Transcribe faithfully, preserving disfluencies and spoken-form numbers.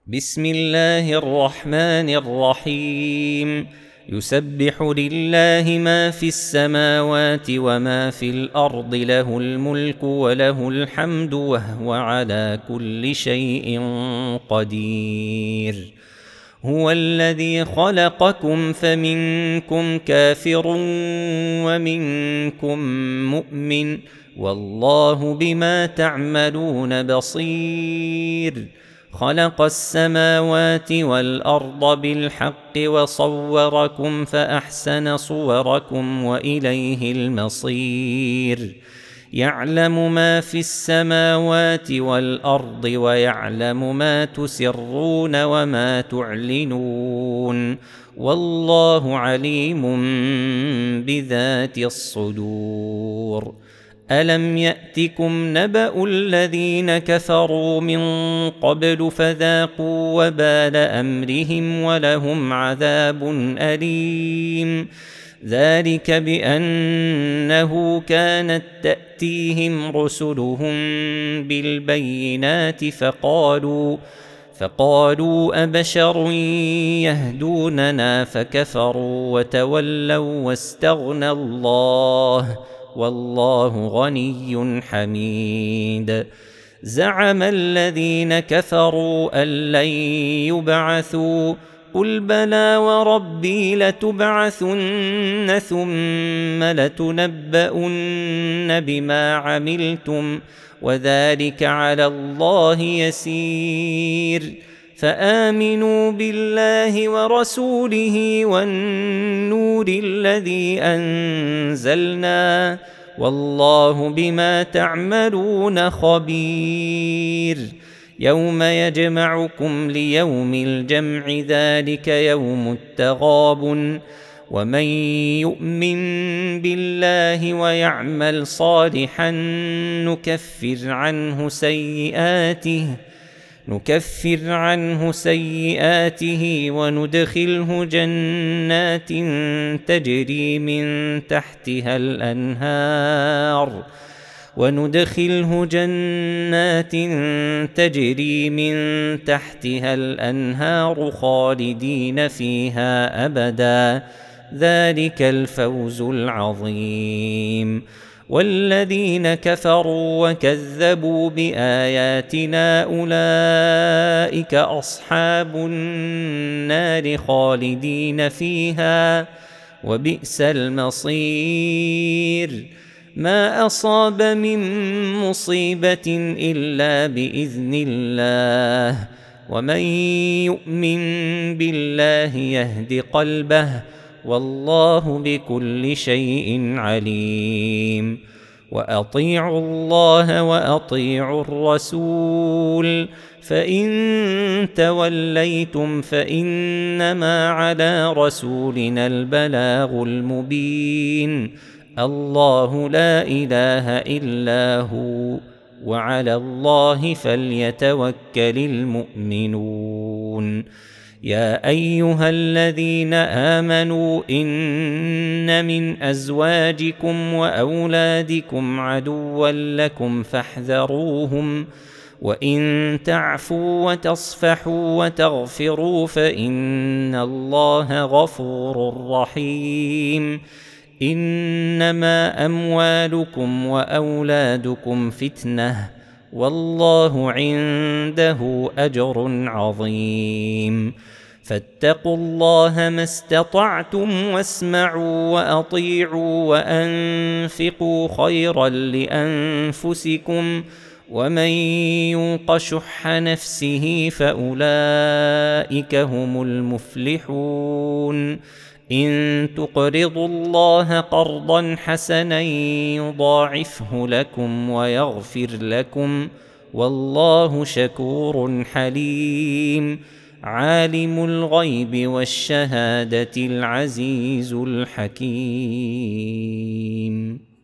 بسم الله الرحمن الرحيم. يسبح لله ما في السماوات وما في الأرض، له الملك وله الحمد وهو على كل شيء قدير. هو الذي خلقكم فمنكم كافر ومنكم مؤمن، والله بما تعملون بصير. خلق السماوات والأرض بالحق وصوركم فأحسن صوركم وإليه المصير. يعلم ما في السماوات والأرض ويعلم ما تسرون وما تعلنون، والله عليم بذات الصدور. ألم يأتكم نبأ الذين كفروا من قبل فذاقوا وبال أمرهم ولهم عذاب أليم. ذلك بأنه كانت تأتيهم رسلهم بالبينات فقالوا فقالوا أبشر يهدوننا فكفروا وتولوا واستغنى الله، والله غني حميد. زعم الذين كفروا أن لن يبعثوا، قل بلى وربي لتبعثن ثم لتنبؤن بما عملتم وذلك على الله يسير. فآمنوا بالله ورسوله والنور الذي أنزلنا، والله بما تعملون خبير. يوم يجمعكم ليوم الجمع، ذلك يوم التغابن. ومن يؤمن بالله ويعمل صالحا نكفر عنه سيئاته نكفر عنه سيئاته وندخله جنات تجري من تحتها الأنهار وندخله جنات تجري من تحتها الأنهار خالدين فيها أبدا، ذلك الفوز العظيم. والذين كفروا وكذبوا بآياتنا أولئك أصحاب النار خالدين فيها، وبئس المصير. ما أصاب من مصيبة إلا بإذن الله، ومن يؤمن بالله يهد قلبه، والله بكل شيء عليم. وأطيعوا الله وأطيعوا الرسول، فإن توليتم فإنما على رسولنا البلاغ المبين. الله لا إله إلا هو، وعلى الله فليتوكل المؤمنون. يا أيها الذين آمنوا إن من أزواجكم وأولادكم عدوا لكم فاحذروهم، وإن تعفوا وتصفحوا وتغفروا فإن الله غفور رحيم. إنما أموالكم وأولادكم فتنة، والله عنده أجر عظيم. فاتقوا الله ما استطعتم واسمعوا وأطيعوا وأنفقوا خيرا لأنفسكم، ومن يوق شح نفسه فأولئك هم المفلحون. إن تقرضوا الله قرضا حسنا يضاعفه لكم ويغفر لكم، والله شكور حليم. عالم الغيب والشهادة العزيز الحكيم.